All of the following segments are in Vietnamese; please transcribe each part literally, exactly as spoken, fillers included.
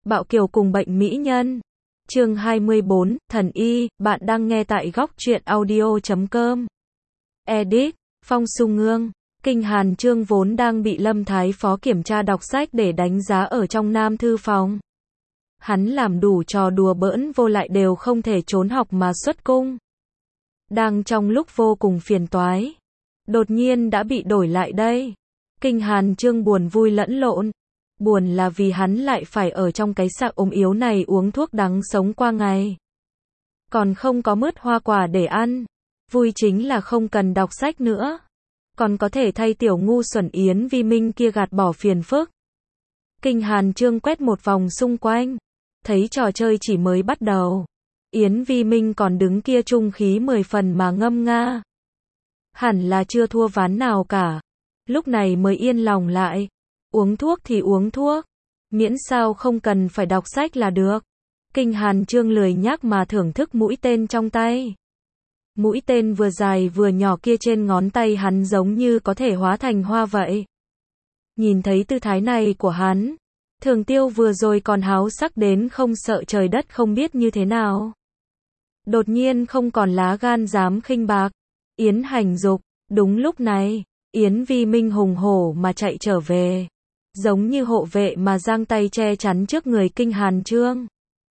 Bạo Kiều cùng bệnh mỹ nhân. Chương hai mươi bốn, Thần Y, bạn đang nghe tại góc truyện audio chấm com. Edit, Phong Xu Ngương. Kinh Hàn Chương vốn đang bị Lâm Thái Phó kiểm tra đọc sách để đánh giá ở trong Nam Thư Phòng. Hắn làm đủ trò đùa bỡn vô lại đều không thể trốn học mà xuất cung. Đang trong lúc vô cùng phiền toái, đột nhiên đã bị đổi lại đây. Kinh Hàn Chương buồn vui lẫn lộn. Buồn là vì hắn lại phải ở trong cái xác ốm yếu này uống thuốc đắng sống qua ngày. Còn không có mứt hoa quả để ăn. Vui chính là không cần đọc sách nữa. Còn có thể thay tiểu ngu xuẩn Yến Vi Minh kia gạt bỏ phiền phức. Kinh Hàn Chương quét một vòng xung quanh. Thấy trò chơi chỉ mới bắt đầu. Yến Vi Minh còn đứng kia trung khí mười phần mà ngâm nga. Hẳn là chưa thua ván nào cả. Lúc này mới yên lòng lại. Uống thuốc thì uống thuốc. Miễn sao không cần phải đọc sách là được. Kinh Hàn Chương lười nhác mà thưởng thức mũi tên trong tay. Mũi tên vừa dài vừa nhỏ kia trên ngón tay hắn giống như có thể hóa thành hoa vậy. Nhìn thấy tư thái này của hắn, Thường Tiêu vừa rồi còn háo sắc đến không sợ trời đất không biết như thế nào. Đột nhiên không còn lá gan dám khinh bạc. Yến hành dục. Đúng lúc này, Yến Vi Minh hùng hổ mà chạy trở về. Giống như hộ vệ mà giang tay che chắn trước người Kinh Hàn Chương.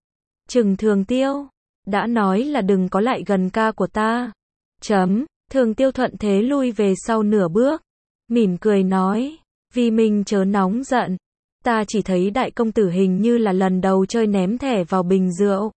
Trừng Thường Tiêu. Đã nói là đừng có lại gần ca của ta. Chấm. Thường Tiêu thuận thế lui về sau nửa bước. Mỉm cười nói. Vi Minh chớ nóng giận. Ta chỉ thấy đại công tử hình như là lần đầu chơi ném thẻ vào bình rượu.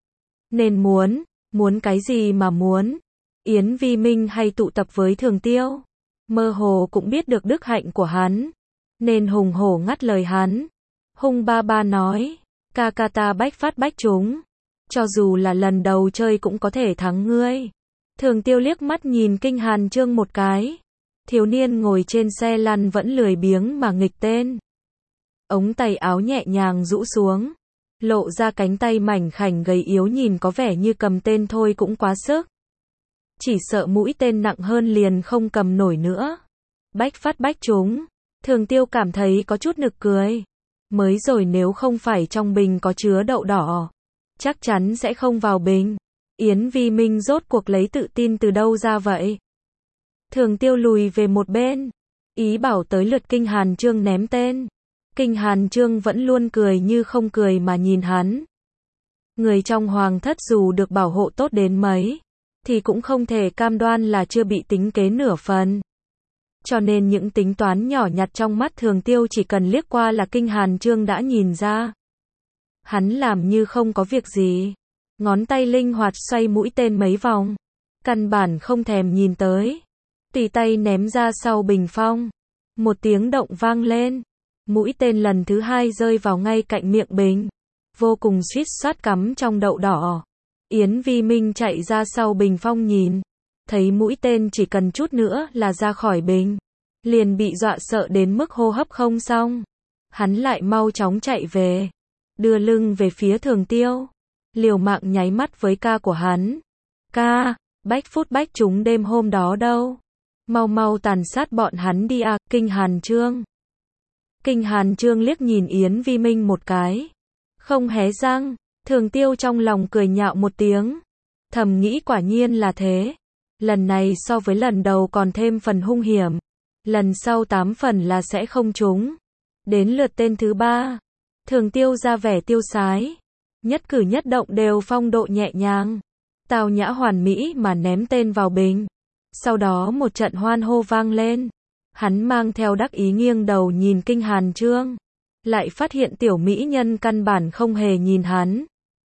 Nên muốn. Muốn cái gì mà muốn. Yến Vi Minh hay tụ tập với Thường Tiêu. Mơ hồ cũng biết được đức hạnh của hắn. Nên hùng hổ ngắt lời hắn. Hung ba ba nói. Ca ca ta bách phát bách trúng. Cho dù là lần đầu chơi cũng có thể thắng ngươi. Thường Tiêu liếc mắt nhìn Kinh Hàn Chương một cái. Thiếu niên ngồi trên xe lăn vẫn lười biếng mà nghịch tên. Ống tay áo nhẹ nhàng rũ xuống. Lộ ra cánh tay mảnh khảnh gầy yếu nhìn có vẻ như cầm tên thôi cũng quá sức. Chỉ sợ mũi tên nặng hơn liền không cầm nổi nữa. Bách phát bách trúng. Thường Tiêu cảm thấy có chút nực cười. Mới rồi nếu không phải trong bình có chứa đậu đỏ, chắc chắn sẽ không vào bình. Yến Vi Minh rốt cuộc lấy tự tin từ đâu ra vậy? Thường Tiêu lùi về một bên. Ý bảo tới lượt Kinh Hàn Chương ném tên. Kinh Hàn Chương vẫn luôn cười như không cười mà nhìn hắn. Người trong hoàng thất dù được bảo hộ tốt đến mấy, thì cũng không thể cam đoan là chưa bị tính kế nửa phần. Cho nên những tính toán nhỏ nhặt trong mắt Thường Tiêu chỉ cần liếc qua là Kinh Hàn Chương đã nhìn ra. Hắn làm như không có việc gì. Ngón tay linh hoạt xoay mũi tên mấy vòng. Căn bản không thèm nhìn tới. Tì tay ném ra sau bình phong. Một tiếng động vang lên. Mũi tên lần thứ hai rơi vào ngay cạnh miệng bình. Vô cùng suýt soát cắm trong đậu đỏ. Yến Vi Minh chạy ra sau bình phong nhìn. Thấy mũi tên chỉ cần chút nữa là ra khỏi bình. Liền bị dọa sợ đến mức hô hấp không xong. Hắn lại mau chóng chạy về. Đưa lưng về phía Thường Tiêu. Liều mạng nháy mắt với ca của hắn. Ca, bách phút bách trúng đêm hôm đó đâu. Mau mau tàn sát bọn hắn đi à, Kinh Hàn Chương. Kinh Hàn Chương liếc nhìn Yến Vi Minh một cái. Không hé răng. Thường Tiêu trong lòng cười nhạo một tiếng. Thầm nghĩ quả nhiên là thế. Lần này so với lần đầu còn thêm phần hung hiểm. Lần sau tám phần là sẽ không trúng. Đến lượt tên thứ ba. Thường Tiêu ra vẻ tiêu sái. Nhất cử nhất động đều phong độ nhẹ nhàng. Tào nhã hoàn mỹ mà ném tên vào bình. Sau đó một trận hoan hô vang lên. Hắn mang theo đắc ý nghiêng đầu nhìn Kinh Hàn Chương. Lại phát hiện tiểu mỹ nhân căn bản không hề nhìn hắn.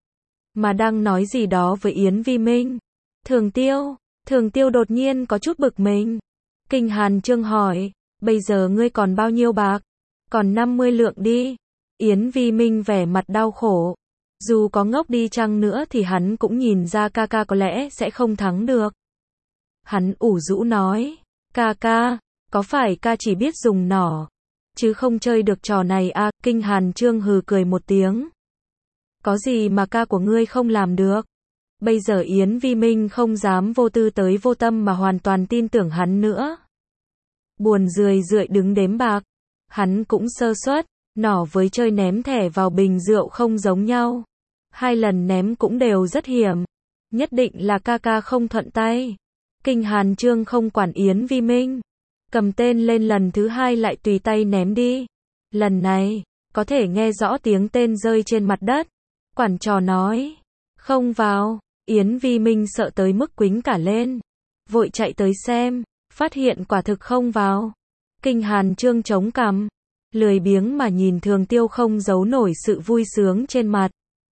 Mà đang nói gì đó với Yến Vi Minh. Thường Tiêu. Thường Tiêu đột nhiên có chút bực mình. Kinh Hàn Chương hỏi. Bây giờ ngươi còn bao nhiêu bạc? Còn năm mươi lượng đi. Yến Vi Minh vẻ mặt đau khổ. Dù có ngốc đi chăng nữa thì hắn cũng nhìn ra ca ca có lẽ sẽ không thắng được. Hắn ủ rũ nói. Ca ca, có phải ca chỉ biết dùng nỏ, chứ không chơi được trò này à? Kinh Hàn Chương hừ cười một tiếng. Có gì mà ca của ngươi không làm được? Bây giờ Yến Vi Minh không dám vô tư tới vô tâm mà hoàn toàn tin tưởng hắn nữa. Buồn rười rượi đứng đếm bạc. Hắn cũng sơ suất. Nỏ với chơi ném thẻ vào bình rượu không giống nhau. Hai lần ném cũng đều rất hiểm. Nhất định là ca ca không thuận tay. Kinh Hàn Chương không quản Yến Vi Minh. Cầm tên lên lần thứ hai lại tùy tay ném đi. Lần này, có thể nghe rõ tiếng tên rơi trên mặt đất. Quản trò nói, không vào. Yến Vi Minh sợ tới mức quýnh cả lên. Vội chạy tới xem, phát hiện quả thực không vào. Kinh Hàn Chương chống cằm, lười biếng mà nhìn Thường Tiêu không giấu nổi sự vui sướng trên mặt.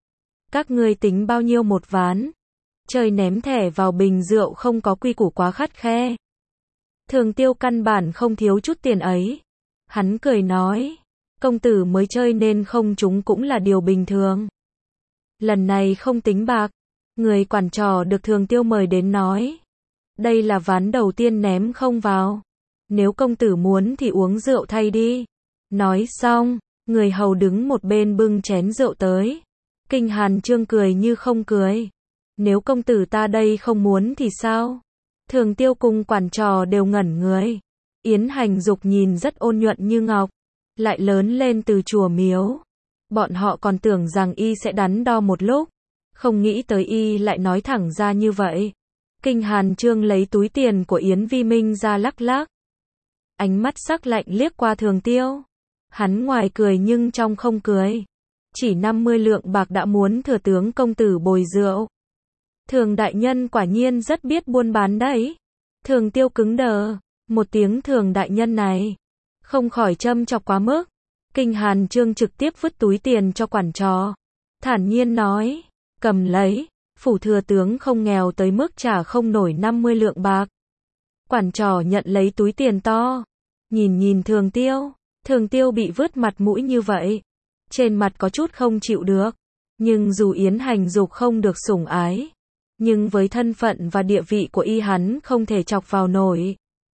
Các ngươi tính bao nhiêu một ván? Chơi ném thẻ vào bình rượu không có quy củ quá khắt khe. Thường Tiêu căn bản không thiếu chút tiền ấy. Hắn cười nói, công tử mới chơi nên không trúng cũng là điều bình thường. Lần này không tính bạc. Người quản trò được Thường Tiêu mời đến nói, đây là ván đầu tiên ném không vào. Nếu công tử muốn thì uống rượu thay đi. Nói xong, người hầu đứng một bên bưng chén rượu tới. Kinh Hàn Chương cười như không cười. Nếu công tử ta đây không muốn thì sao? Thường Tiêu cùng quản trò đều ngẩn người. Yến Hành Dục nhìn rất ôn nhuận như ngọc, lại lớn lên từ chùa miếu. Bọn họ còn tưởng rằng y sẽ đắn đo một lúc, không nghĩ tới y lại nói thẳng ra như vậy. Kinh Hàn Chương lấy túi tiền của Yến Vi Minh ra lắc lắc. Ánh mắt sắc lạnh liếc qua Thường Tiêu. Hắn ngoài cười nhưng trong không cười. Chỉ năm mươi lượng bạc đã muốn thừa tướng công tử bồi rượu. Thường đại nhân quả nhiên rất biết buôn bán đấy. Thường Tiêu cứng đờ. Một tiếng thường đại nhân này không khỏi châm chọc quá mức. Kinh Hàn Chương trực tiếp vứt túi tiền cho quản trò, thản nhiên nói, cầm lấy, phủ thừa tướng không nghèo tới mức trả không nổi năm mươi lượng bạc. Quản trò nhận lấy túi tiền to, nhìn nhìn Thường Tiêu. Thường Tiêu bị vứt mặt mũi như vậy, trên mặt có chút không chịu được. Nhưng dù Yến Hành Dục không được sủng ái, nhưng với thân phận và địa vị của y hắn không thể chọc vào nổi.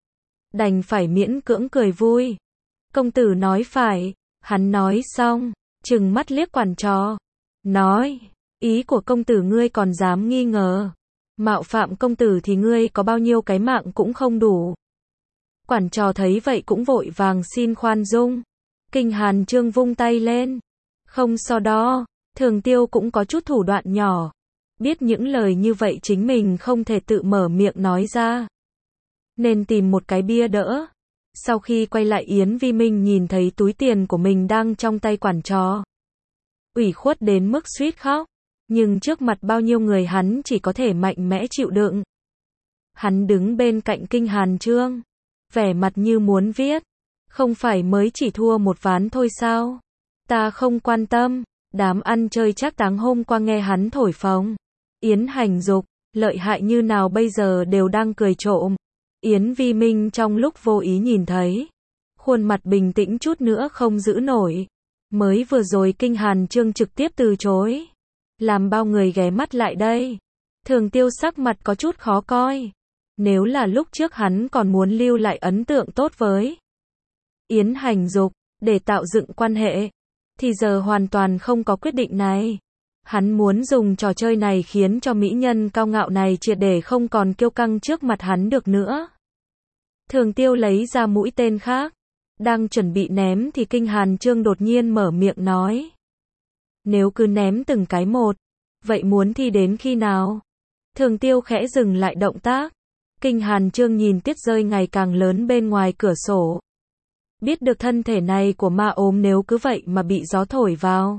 Đành phải miễn cưỡng cười vui. Công tử nói phải. Hắn nói xong, trừng mắt liếc quản trò, nói, ý của công tử ngươi còn dám nghi ngờ. Mạo phạm công tử thì ngươi có bao nhiêu cái mạng cũng không đủ. Quản trò thấy vậy cũng vội vàng xin khoan dung. Kinh Hàn Chương vung tay lên. Không so đo, Thường Tiêu cũng có chút thủ đoạn nhỏ. Biết những lời như vậy chính mình không thể tự mở miệng nói ra, nên tìm một cái bia đỡ. Sau khi quay lại Yến Vi Minh nhìn thấy túi tiền của mình đang trong tay quản trò, ủy khuất đến mức suýt khóc. Nhưng trước mặt bao nhiêu người hắn chỉ có thể mạnh mẽ chịu đựng. Hắn đứng bên cạnh Kinh Hàn Chương, vẻ mặt như muốn viết, không phải mới chỉ thua một ván thôi sao? Ta không quan tâm. Đám ăn chơi trác táng hôm qua nghe hắn thổi phồng Yến Hành Dục lợi hại như nào bây giờ đều đang cười trộm. Yến Vi Minh trong lúc vô ý nhìn thấy, khuôn mặt bình tĩnh chút nữa không giữ nổi. Mới vừa rồi Kinh Hàn Chương trực tiếp từ chối, làm bao người ghé mắt lại đây. Thường Tiêu sắc mặt có chút khó coi. Nếu là lúc trước hắn còn muốn lưu lại ấn tượng tốt với Yến Hành Dục để tạo dựng quan hệ, thì giờ hoàn toàn không có quyết định này. Hắn muốn dùng trò chơi này khiến cho mỹ nhân cao ngạo này triệt để không còn kiêu căng trước mặt hắn được nữa. Thường Tiêu lấy ra mũi tên khác, đang chuẩn bị ném thì Kinh Hàn Chương đột nhiên mở miệng nói, nếu cứ ném từng cái một, vậy muốn thi đến khi nào? Thường Tiêu khẽ dừng lại động tác. Kinh Hàn Chương nhìn tiết rơi ngày càng lớn bên ngoài cửa sổ. Biết được thân thể này của ma ốm nếu cứ vậy mà bị gió thổi vào,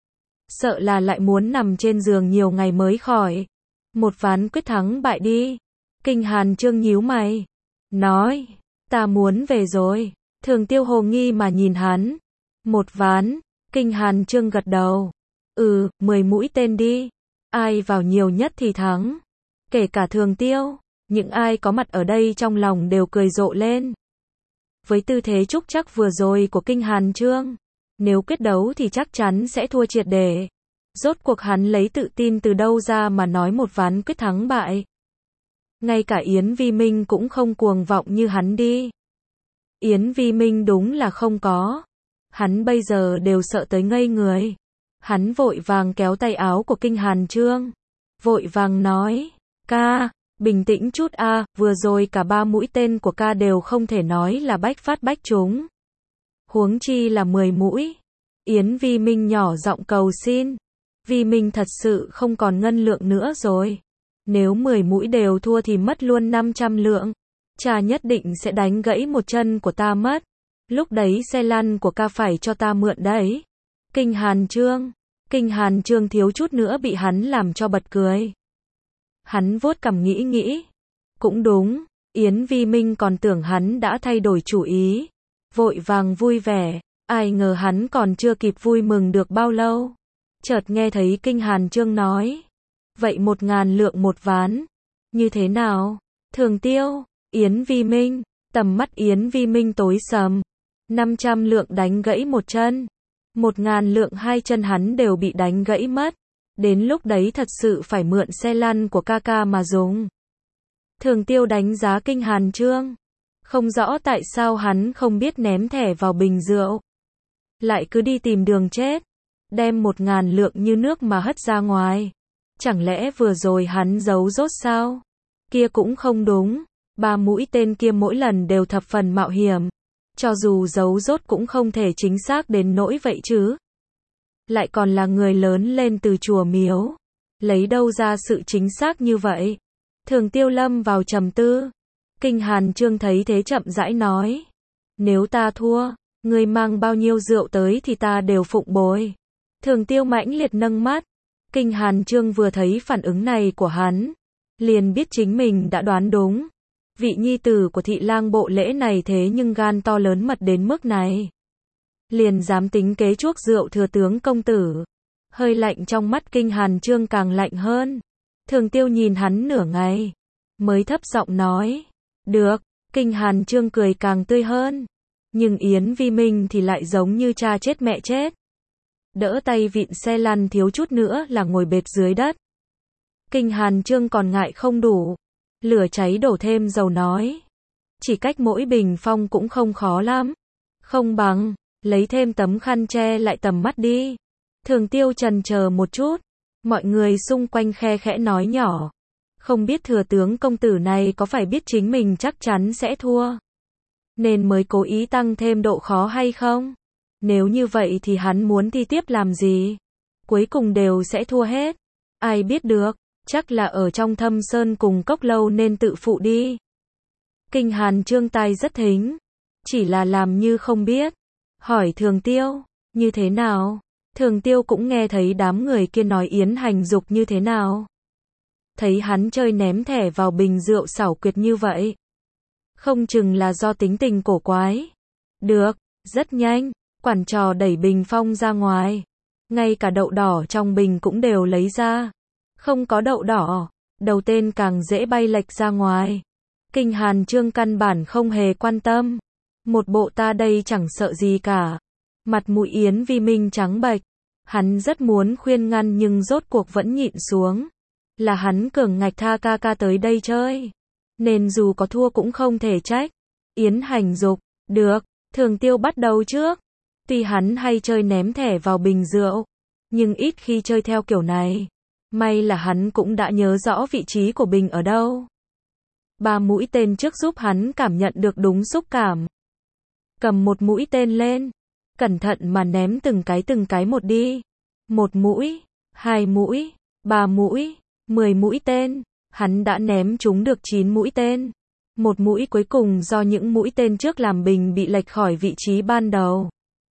sợ là lại muốn nằm trên giường nhiều ngày mới khỏi. Một ván quyết thắng bại đi. Kinh Hàn Chương nhíu mày, nói, ta muốn về rồi. Thường Tiêu hồ nghi mà nhìn hắn. Một ván. Kinh Hàn Chương gật đầu. Ừ, mười mũi tên đi. Ai vào nhiều nhất thì thắng. Kể cả Thường Tiêu. Những ai có mặt ở đây trong lòng đều cười rộ lên. Với tư thế trúc chắc vừa rồi của Kinh Hàn Chương, nếu quyết đấu thì chắc chắn sẽ thua triệt để. Rốt cuộc hắn lấy tự tin từ đâu ra mà nói một ván quyết thắng bại. Ngay cả Yến Vi Minh cũng không cuồng vọng như hắn đi. Yến Vi Minh đúng là không có. Hắn bây giờ đều sợ tới ngây người. Hắn vội vàng kéo tay áo của Kinh Hàn Chương, vội vàng nói, ca, bình tĩnh chút a, vừa rồi cả ba mũi tên của ca đều không thể nói là bách phát bách trúng. Huống chi là mười mũi. Yến Vi Minh nhỏ giọng cầu xin. Vi Minh thật sự không còn ngân lượng nữa rồi. Nếu mười mũi đều thua thì mất luôn năm trăm lượng. Cha nhất định sẽ đánh gãy một chân của ta mất. Lúc đấy xe lăn của ca phải cho ta mượn đấy. Kinh Hàn Trương. Kinh Hàn Trương thiếu chút nữa bị hắn làm cho bật cười. Hắn vuốt cằm nghĩ nghĩ. Cũng đúng, Yến Vi Minh còn tưởng hắn đã thay đổi chủ ý. Vội vàng vui vẻ, ai ngờ hắn còn chưa kịp vui mừng được bao lâu. Chợt nghe thấy Kinh Hàn Trương nói. Vậy một ngàn lượng một ván. Như thế nào? Thường Tiêu, Yến Vi Minh, tầm mắt Yến Vi Minh tối sầm. Năm trăm lượng đánh gãy một chân. Một ngàn lượng hai chân hắn đều bị đánh gãy mất. Đến lúc đấy thật sự phải mượn xe lăn của ca ca mà dùng. Thường Tiêu đánh giá Kinh Hàn Trương. Không rõ tại sao hắn không biết ném thẻ vào bình rượu. Lại cứ đi tìm đường chết. Đem một ngàn lượng như nước mà hất ra ngoài. Chẳng lẽ vừa rồi hắn giấu rốt sao? Kia cũng không đúng. Ba mũi tên kia mỗi lần đều thập phần mạo hiểm. Cho dù giấu rốt cũng không thể chính xác đến nỗi vậy chứ. Lại còn là người lớn lên từ chùa miếu. Lấy đâu ra sự chính xác như vậy? Thường Tiêu lâm vào trầm tư. Kinh Hàn Trương thấy thế chậm rãi nói. Nếu ta thua, ngươi mang bao nhiêu rượu tới thì ta đều phụng bồi. Thường Tiêu mãnh liệt nâng mắt. Kinh Hàn Trương vừa thấy phản ứng này của hắn. Liền biết chính mình đã đoán đúng. Vị nhi tử của thị lang bộ lễ này thế nhưng gan to lớn mật đến mức này. Liền dám tính kế chuốc rượu thừa tướng công tử. Hơi lạnh trong mắt Kinh Hàn Trương càng lạnh hơn. Thường Tiêu nhìn hắn nửa ngày. Mới thấp giọng nói. Được, Kinh Hàn Trương cười càng tươi hơn. Nhưng Yến Vi Minh thì lại giống như cha chết mẹ chết. Đỡ tay vịn xe lăn thiếu chút nữa là ngồi bệt dưới đất. Kinh Hàn Trương còn ngại không đủ. Lửa cháy đổ thêm dầu nói. Chỉ cách mỗi bình phong cũng không khó lắm. Không bằng, lấy thêm tấm khăn che lại tầm mắt đi. Thường Tiêu chần chờ một chút. Mọi người xung quanh khe khẽ nói nhỏ. Không biết thừa tướng công tử này có phải biết chính mình chắc chắn sẽ thua. Nên mới cố ý tăng thêm độ khó hay không? Nếu như vậy thì hắn muốn thi tiếp làm gì? Cuối cùng đều sẽ thua hết. Ai biết được, chắc là ở trong thâm sơn cùng cốc lâu nên tự phụ đi. Kinh Hàn Trương tai rất thính. Chỉ là làm như không biết. Hỏi Thường Tiêu, như thế nào? Thường Tiêu cũng nghe thấy đám người kia nói Yến hành dục như thế nào. Thấy hắn chơi ném thẻ vào bình rượu xảo quyệt như vậy. Không chừng là do tính tình cổ quái. Được, rất nhanh, quản trò đẩy bình phong ra ngoài. Ngay cả đậu đỏ trong bình cũng đều lấy ra. Không có đậu đỏ, đầu tên càng dễ bay lệch ra ngoài. Kinh Hàn Trương căn bản không hề quan tâm. Một bộ ta đây chẳng sợ gì cả. Mặt mũi Yến Vi Minh trắng bệch. Hắn rất muốn khuyên ngăn nhưng rốt cuộc vẫn nhịn xuống. Là hắn cường ngạch tha ca ca tới đây chơi. Nên dù có thua cũng không thể trách. Yến hành dục, được, Thường Tiêu bắt đầu trước. Tuy hắn hay chơi ném thẻ vào bình rượu. Nhưng ít khi chơi theo kiểu này. May là hắn cũng đã nhớ rõ vị trí của bình ở đâu. Ba mũi tên trước giúp hắn cảm nhận được đúng xúc cảm. Cầm một mũi tên lên. Cẩn thận mà ném từng cái từng cái một đi. Một mũi, hai mũi, ba mũi, mười mũi tên. Hắn đã ném trúng được chín mũi tên. Một mũi cuối cùng do những mũi tên trước làm bình bị lệch khỏi vị trí ban đầu.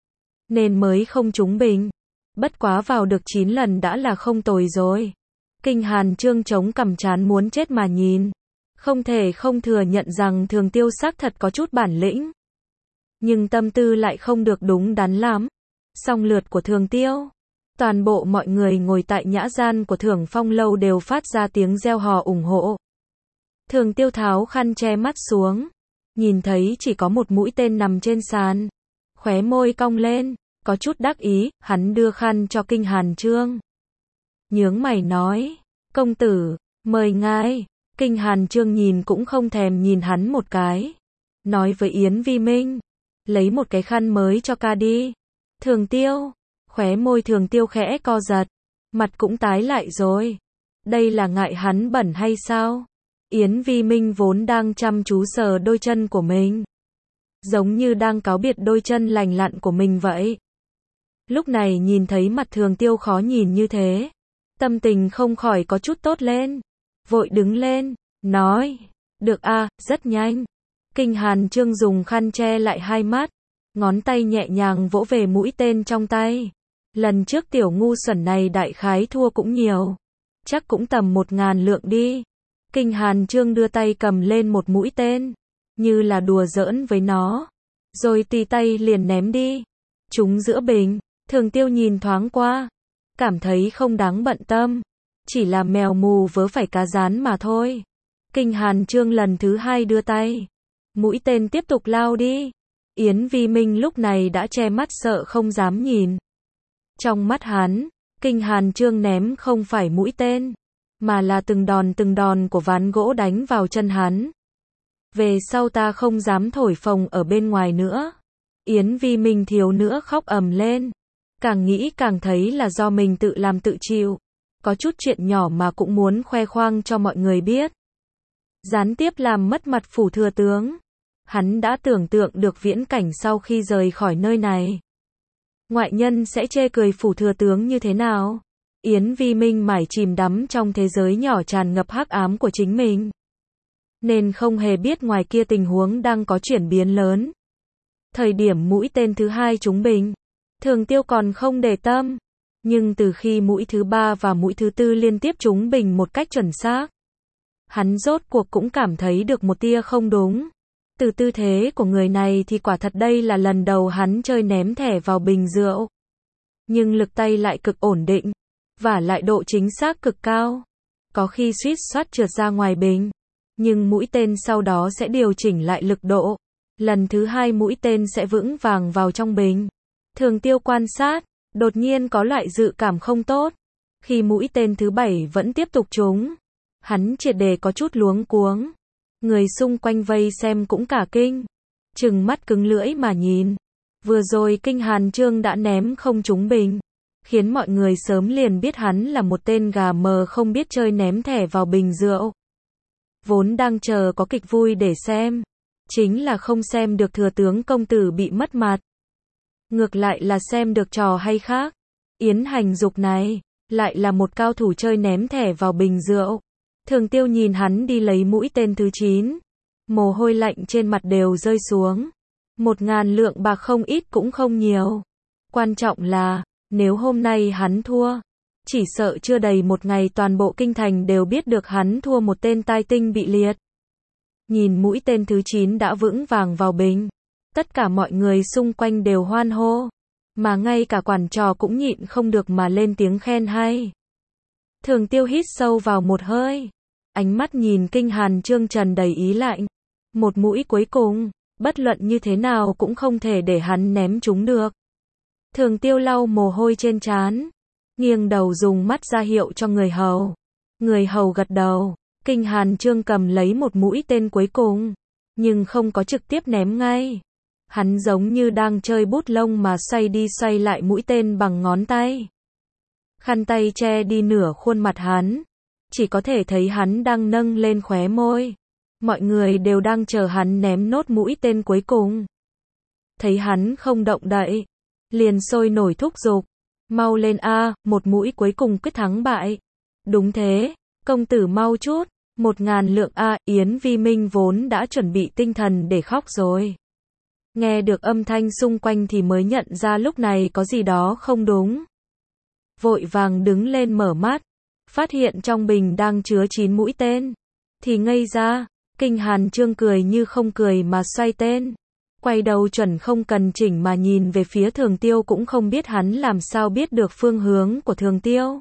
Nên mới không trúng bình. Bất quá vào được chín lần đã là không tồi rồi. Kinh Hàn Trương chống cằm chán muốn chết mà nhìn. Không thể không thừa nhận rằng Thường Tiêu xác thật có chút bản lĩnh. Nhưng tâm tư lại không được đúng đắn lắm. Song lượt của Thường Tiêu. Toàn bộ mọi người ngồi tại nhã gian của Thưởng Phong lâu đều phát ra tiếng reo hò ủng hộ. Thường Tiêu tháo khăn che mắt xuống. Nhìn thấy chỉ có một mũi tên nằm trên sàn. Khóe môi cong lên. Có chút đắc ý, hắn đưa khăn cho Kinh Hàn Trương. Nhướng mày nói. Công tử, mời ngài. Kinh Hàn Trương nhìn cũng không thèm nhìn hắn một cái. Nói với Yến Vi Minh. Lấy một cái khăn mới cho ca đi. Thường Tiêu. Khóe môi Thường Tiêu khẽ co giật. Mặt cũng tái lại rồi. Đây là ngại hắn bẩn hay sao? Yến Vi Minh vốn đang chăm chú sờ đôi chân của mình. Giống như đang cáo biệt đôi chân lành lặn của mình vậy. Lúc này nhìn thấy mặt Thường Tiêu khó nhìn như thế, tâm tình không khỏi có chút tốt lên. Vội đứng lên, nói, được a, rất nhanh. Kinh Hàn Chương dùng khăn che lại hai mắt, ngón tay nhẹ nhàng vỗ về mũi tên trong tay. Lần trước tiểu ngu xuẩn này đại khái thua cũng nhiều, chắc cũng tầm một ngàn lượng đi. Kinh Hàn Chương đưa tay cầm lên một mũi tên, như là đùa giỡn với nó, rồi tì tay liền ném đi. Trúng giữa bình, Thường Tiêu nhìn thoáng qua, cảm thấy không đáng bận tâm, chỉ là mèo mù vớ phải cá rán mà thôi. Kinh Hàn Chương lần thứ hai đưa tay, mũi tên tiếp tục lao đi. Yến Vi Minh lúc này đã che mắt sợ không dám nhìn. Trong mắt hắn, Kinh Hàn Chương ném không phải mũi tên, mà là từng đòn từng đòn của ván gỗ đánh vào chân hắn. Về sau ta không dám thổi phồng ở bên ngoài nữa. Yến Vi Minh thiếu nữa khóc ầm lên. Càng nghĩ càng thấy là do mình tự làm tự chịu. Có chút chuyện nhỏ mà cũng muốn khoe khoang cho mọi người biết. Gián tiếp làm mất mặt phủ thừa tướng. Hắn đã tưởng tượng được viễn cảnh sau khi rời khỏi nơi này. Ngoại nhân sẽ chê cười phủ thừa tướng như thế nào? Yến Vi Minh mải chìm đắm trong thế giới nhỏ tràn ngập hắc ám của chính mình, nên không hề biết ngoài kia tình huống đang có chuyển biến lớn. Thời điểm mũi tên thứ hai trúng bình, Thường Tiêu còn không để tâm, nhưng từ khi mũi thứ ba và mũi thứ tư liên tiếp trúng bình một cách chuẩn xác, hắn rốt cuộc cũng cảm thấy được một tia không đúng. Từ tư thế của người này thì quả thật đây là lần đầu hắn chơi ném thẻ vào bình rượu. Nhưng lực tay lại cực ổn định, và lại độ chính xác cực cao. Có khi suýt soát trượt ra ngoài bình, nhưng mũi tên sau đó sẽ điều chỉnh lại lực độ. Lần thứ hai mũi tên sẽ vững vàng vào trong bình. Thường Tiêu quan sát, đột nhiên có loại dự cảm không tốt. Khi mũi tên thứ bảy vẫn tiếp tục trúng, hắn triệt để có chút luống cuống. Người xung quanh vây xem cũng cả kinh, trừng mắt cứng lưỡi mà nhìn. Vừa rồi Kinh Hàn Chương đã ném không trúng bình, khiến mọi người sớm liền biết hắn là một tên gà mờ không biết chơi ném thẻ vào bình rượu. Vốn đang chờ có kịch vui để xem, chính là không xem được thừa tướng công tử bị mất mặt, ngược lại là xem được trò hay khác. Yến Hành Dục này lại là một cao thủ chơi ném thẻ vào bình rượu. Thường Tiêu nhìn hắn đi lấy mũi tên thứ chín, mồ hôi lạnh trên mặt đều rơi xuống. Một ngàn lượng bạc không ít cũng không nhiều. Quan trọng là, nếu hôm nay hắn thua, chỉ sợ chưa đầy một ngày toàn bộ kinh thành đều biết được hắn thua một tên tai tinh bị liệt. Nhìn mũi tên thứ chín đã vững vàng vào bình, tất cả mọi người xung quanh đều hoan hô, mà ngay cả quản trò cũng nhịn không được mà lên tiếng khen hay. Thường Tiêu hít sâu vào một hơi, ánh mắt nhìn Kinh Hàn Chương tràn đầy ý lạnh. Một mũi cuối cùng, bất luận như thế nào cũng không thể để hắn ném trúng được. Thường Tiêu lau mồ hôi trên trán, nghiêng đầu dùng mắt ra hiệu cho người hầu. Người hầu gật đầu. Kinh Hàn Chương cầm lấy một mũi tên cuối cùng, nhưng không có trực tiếp ném ngay. Hắn giống như đang chơi bút lông mà xoay đi xoay lại mũi tên bằng ngón tay. Khăn tay che đi nửa khuôn mặt hắn, chỉ có thể thấy hắn đang nâng lên khóe môi. Mọi người đều đang chờ hắn ném nốt mũi tên cuối cùng. Thấy hắn không động đậy, liền sôi nổi thúc giục. Mau lên a, một mũi cuối cùng quyết thắng bại. Đúng thế, công tử mau chút, một ngàn lượng a. Yến Vi Minh vốn đã chuẩn bị tinh thần để khóc rồi. Nghe được âm thanh xung quanh thì mới nhận ra lúc này có gì đó không đúng. Vội vàng đứng lên mở mắt, phát hiện trong bình đang chứa chín mũi tên, thì ngây ra. Kinh Hàn Chương cười như không cười mà xoay tên, quay đầu chuẩn không cần chỉnh mà nhìn về phía Thường Tiêu, cũng không biết hắn làm sao biết được phương hướng của Thường Tiêu.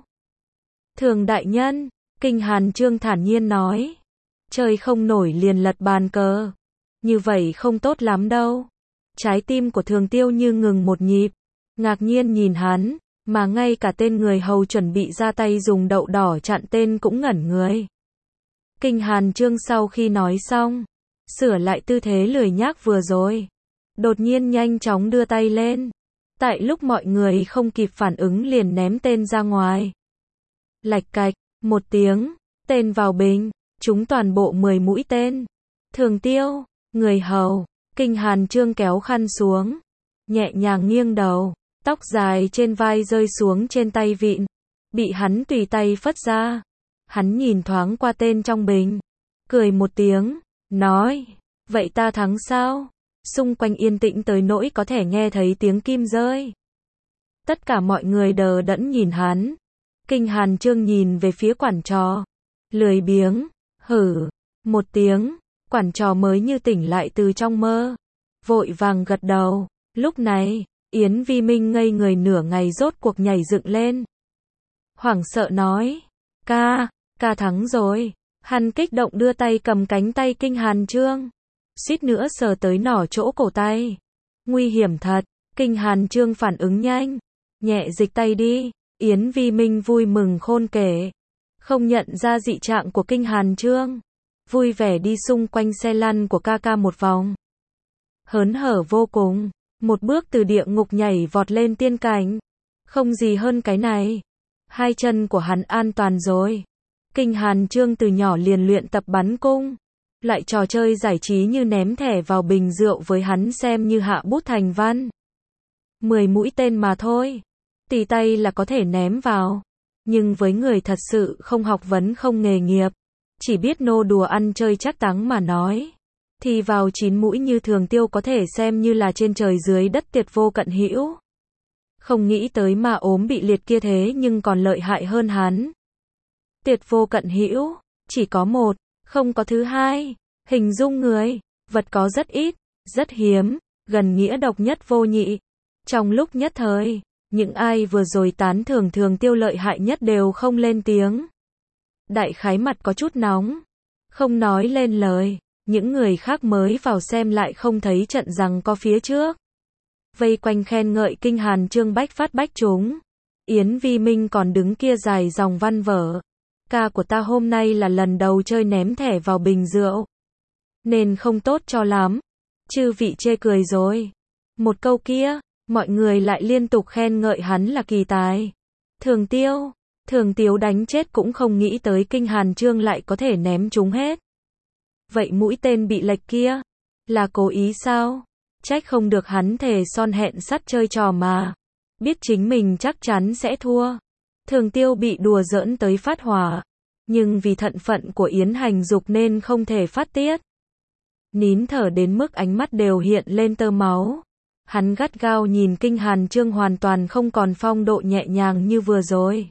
Thường đại nhân, Kinh Hàn Chương thản nhiên nói, chơi không nổi liền lật bàn cờ, như vậy không tốt lắm đâu. Trái tim của Thường Tiêu như ngừng một nhịp, ngạc nhiên nhìn hắn, mà ngay cả tên người hầu chuẩn bị ra tay dùng đậu đỏ chặn tên cũng ngẩn người. Kinh Hàn Chương sau khi nói xong, sửa lại tư thế lười nhác vừa rồi, đột nhiên nhanh chóng đưa tay lên. Tại lúc mọi người không kịp phản ứng liền ném tên ra ngoài. Lạch cạch, một tiếng, tên vào bình, trúng toàn bộ mười mũi tên. Thường Tiêu, người hầu, Kinh Hàn Chương kéo khăn xuống, nhẹ nhàng nghiêng đầu, Tóc dài trên vai rơi xuống trên tay vịn, bị hắn tùy tay phất ra. Hắn nhìn thoáng qua tên trong bình, cười một tiếng, nói, vậy ta thắng sao? Xung quanh yên tĩnh tới nỗi có thể nghe thấy tiếng kim rơi. Tất cả mọi người đờ đẫn nhìn hắn. Kinh Hàn Chương nhìn về phía quản trò, lười biếng, hử, một tiếng, quản trò mới như tỉnh lại từ trong mơ, vội vàng gật đầu. Lúc này, Yến Vi Minh ngây người nửa ngày rốt cuộc nhảy dựng lên. Hoảng sợ nói, ca, ca thắng rồi. Hắn kích động đưa tay cầm cánh tay Kinh Hàn Chương, suýt nữa sờ tới nỏ chỗ cổ tay. Nguy hiểm thật. Kinh Hàn Chương phản ứng nhanh, nhẹ dịch tay đi. Yến Vi Minh vui mừng khôn kể, không nhận ra dị trạng của Kinh Hàn Chương, vui vẻ đi xung quanh xe lăn của ca ca một vòng, hớn hở vô cùng, một bước từ địa ngục nhảy vọt lên tiên cảnh. Không gì hơn cái này. Hai chân của hắn an toàn rồi. Kinh Hàn Chương từ nhỏ liền luyện tập bắn cung, lại trò chơi giải trí như ném thẻ vào bình rượu với hắn xem như hạ bút thành văn. Mười mũi tên mà thôi, tì tay là có thể ném vào. Nhưng với người thật sự không học vấn không nghề nghiệp, chỉ biết nô đùa ăn chơi chắc táng mà nói, thì vào chín mũi như Thường Tiêu có thể xem như là trên trời dưới đất tuyệt vô cận hữu. Không nghĩ tới mà ốm bị liệt kia thế nhưng còn lợi hại hơn hắn. Tuyệt vô cận hữu, chỉ có một, không có thứ hai. Hình dung người, vật có rất ít, rất hiếm, gần nghĩa độc nhất vô nhị. Trong lúc nhất thời, những ai vừa rồi tán thưởng Thường Tiêu lợi hại nhất đều không lên tiếng. Đại khái mặt có chút nóng, không nói lên lời. Những người khác mới vào xem lại không thấy trận rằng có phía trước, vây quanh khen ngợi Kinh Hàn Chương bách phát bách trúng. Yến Vi Minh còn đứng kia dài dòng văn vở, ca của ta hôm nay là lần đầu chơi ném thẻ vào bình rượu, nên không tốt cho lắm. Chư vị chê cười rồi. Một câu kia, mọi người lại liên tục khen ngợi hắn là kỳ tài. Thường Tiêu, Thường Tiêu đánh chết cũng không nghĩ tới Kinh Hàn Chương lại có thể ném trúng hết. Vậy mũi tên bị lệch kia, là cố ý sao? Trách không được hắn thề son hẹn sắt chơi trò mà, biết chính mình chắc chắn sẽ thua. Thường Tiêu bị đùa giỡn tới phát hỏa, nhưng vì thận phận của Yến Hành Dục nên không thể phát tiết. Nín thở đến mức ánh mắt đều hiện lên tơ máu. Hắn gắt gao nhìn Kinh Hàn Chương hoàn toàn không còn phong độ nhẹ nhàng như vừa rồi.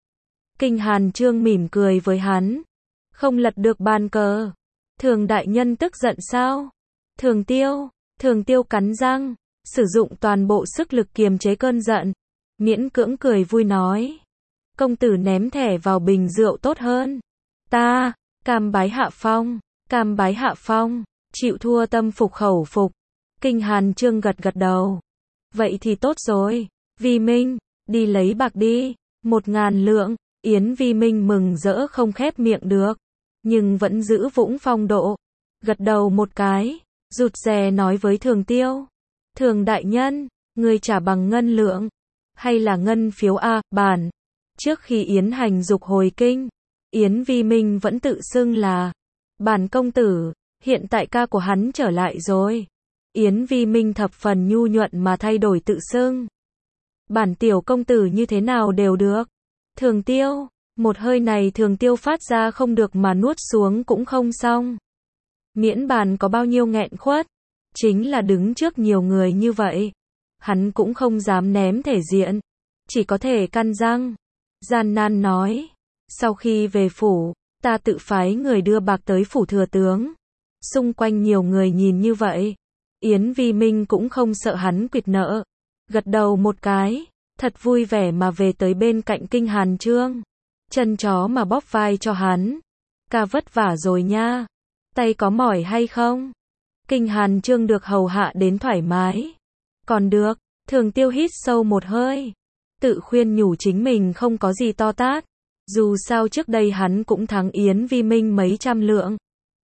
Kinh Hàn Chương mỉm cười với hắn, không lật được bàn cờ. Thường đại nhân tức giận sao? Thường Tiêu, Thường Tiêu cắn răng, sử dụng toàn bộ sức lực kiềm chế cơn giận, miễn cưỡng cười vui nói, công tử ném thẻ vào bình rượu tốt hơn. Ta, cam bái hạ phong, cam bái hạ phong, chịu thua tâm phục khẩu phục. Kinh Hàn Chương gật gật đầu. Vậy thì tốt rồi, Vi Minh, đi lấy bạc đi, một ngàn lượng. Yến Vi Minh mừng rỡ không khép miệng được, nhưng vẫn giữ vững phong độ, gật đầu một cái, rụt rè nói với Thường Tiêu, Thường đại nhân, người trả bằng ngân lượng, hay là ngân phiếu a, bản. Trước khi Yến Hành Dục hồi kinh, Yến Vi Minh vẫn tự xưng là bản công tử, hiện tại ca của hắn trở lại rồi. Yến Vi Minh thập phần nhu nhuận mà thay đổi tự xưng. Bản tiểu công tử như thế nào đều được. Thường Tiêu, một hơi này Thường Tiêu phát ra không được mà nuốt xuống cũng không xong. Miễn bàn có bao nhiêu nghẹn khuất, chính là đứng trước nhiều người như vậy, hắn cũng không dám ném thể diện, chỉ có thể căn răng, gian nan nói, sau khi về phủ, ta tự phái người đưa bạc tới phủ thừa tướng. Xung quanh nhiều người nhìn như vậy, Yến Vi Minh cũng không sợ hắn quỵt nợ, gật đầu một cái, thật vui vẻ mà về tới bên cạnh Kinh Hàn Chương, chân chó mà bóp vai cho hắn. Ca vất vả rồi nha, tay có mỏi hay không? Kinh Hàn Chương được hầu hạ đến thoải mái. Còn được. Thường Tiêu hít sâu một hơi, tự khuyên nhủ chính mình không có gì to tát, dù sao trước đây hắn cũng thắng Yến Vi Minh mấy trăm lượng,